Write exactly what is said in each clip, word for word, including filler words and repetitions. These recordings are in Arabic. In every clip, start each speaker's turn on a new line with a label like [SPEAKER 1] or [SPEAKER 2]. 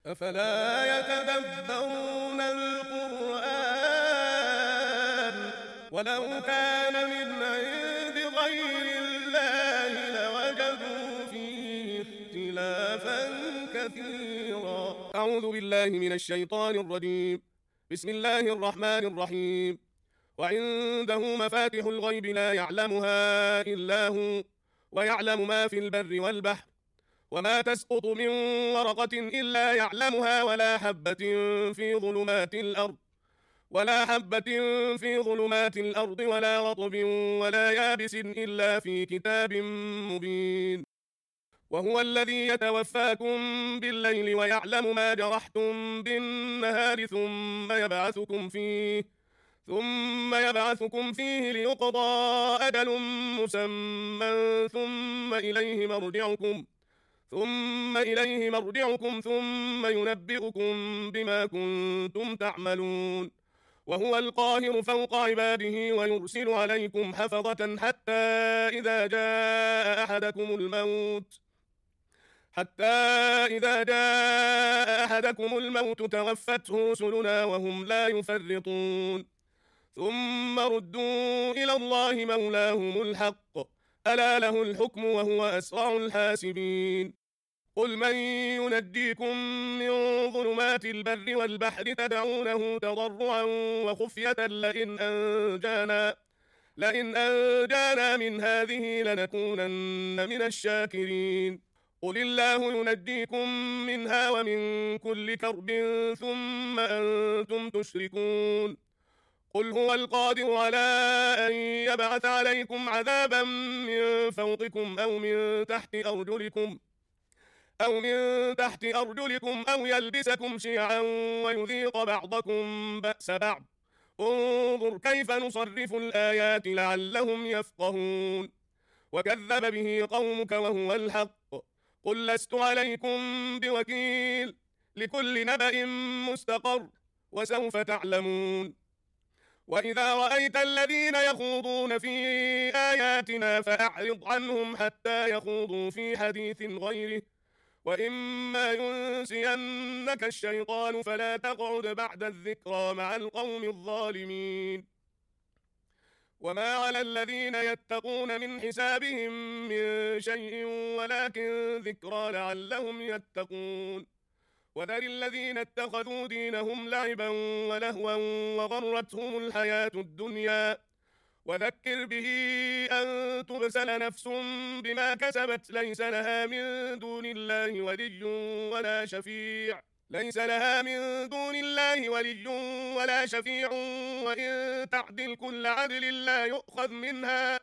[SPEAKER 1] أفلا يتدبرون القرآن ولو كان من عند غير الله لوجدوا فيه اختلافا كثيرا. أعوذ بالله من الشيطان الرجيم. بسم الله الرحمن الرحيم. وعنده مفاتح الغيب لا يعلمها إلا هو ويعلم ما في البر والبحر وما تسقط من ورقة إلا يعلمها ولا حبة في ظلمات الأرض ولا حبة في ظلمات الأرض ولا رطب ولا يابس إلا في كتاب مبين. وهو الذي يتوفاكم بالليل ويعلم ما جرحتم بالنهار ثم يبعثكم فيه ثم يبعثكم فيه ليقضى أجل مسمى ثم إليه مرجعكم ثم إليه مرجعكم ثم ينبئكم بما كنتم تعملون. وهو القاهر فوق عباده ويرسل عليكم حفظة حتى إذا جاء أحدكم الموت حتى إذا جاء أحدكم الموت توفته رسلنا وهم لا يفرطون. ثم ردوا إلى الله مولاهم الحق ألا له الحكم وهو أسرع الحاسبين. قل من ينجيكم من ظلمات البر والبحر تدعونه تضرعا وخفية لئن أنجانا لئن أنجانا من هذه لنكونن من الشاكرين. قل الله ينجيكم منها ومن كل كرب ثم أنتم تشركون. قل هو القادر على أن يبعث عليكم عذابا من فوقكم أو من تحت أرجلكم أو من تحت أرجلكم أو يلبسكم شيعا ويذيق بعضكم بأس بعض. انظر كيف نصرف الآيات لعلهم يفقهون. وكذب به قومك وهو الحق. قل لست عليكم بوكيل لكل نبأ مستقر وسوف تعلمون. وإذا رأيت الذين يخوضون في آياتنا فأعرض عنهم حتى يخوضوا في حديث غيره وإما ينسينك الشيطان فلا تقعد بعد الذكرى مع القوم الظالمين. وما على الذين يتقون من حسابهم من شيء ولكن ذكرى لعلهم يتقون. وذر الذين اتخذوا دينهم لعبا ولهوا وغرتهم الحياة الدنيا وذكر به أن تبسل نفس بما كسبت ليس لها من دون الله ولي ولا شفيع ليس لها من دون الله ولي ولا شفيع وإن تعدل كل عدل لا يؤخذ منها.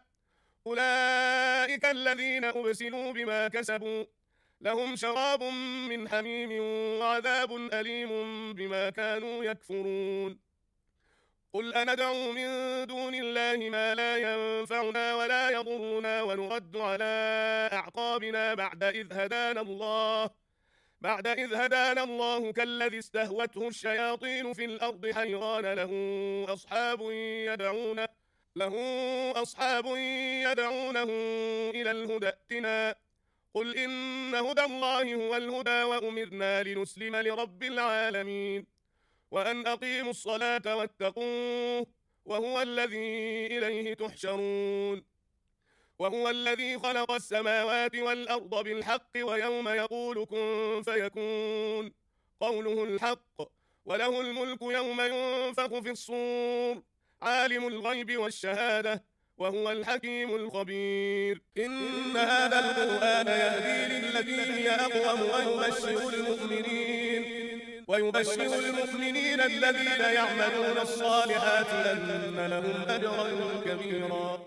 [SPEAKER 1] أولئك الذين أبسلوا بما كسبوا لهم شراب من حميم وعذاب أليم بما كانوا يكفرون. قل أندعو من دون الله ما لا ينفعنا ولا يضرنا ونرد على أعقابنا بعد إذ هدانا الله بعد إذ هدانا الله كالذي استهوته الشياطين في الأرض حيران له أصحاب يدعونه له أصحاب يدعونه إلى الهدى ائتنا. قل إن هدى الله هو الهدى وأمرنا لنسلم لرب العالمين وأن أقيموا الصلاة واتقوه وهو الذي إليه تحشرون. وهو الذي خلق السماوات والأرض بالحق ويوم يقول كن فيكون قوله الحق وله الملك يوم ينفخ في الصور عالم الغيب والشهادة وهو الحكيم الخبير. إن هذا القرآن يهدي للتي هي أقوم ويبشر المؤمنين ويبشر المؤمنين الذين يعملون الصالحات أن لهم أجرا كبيرا.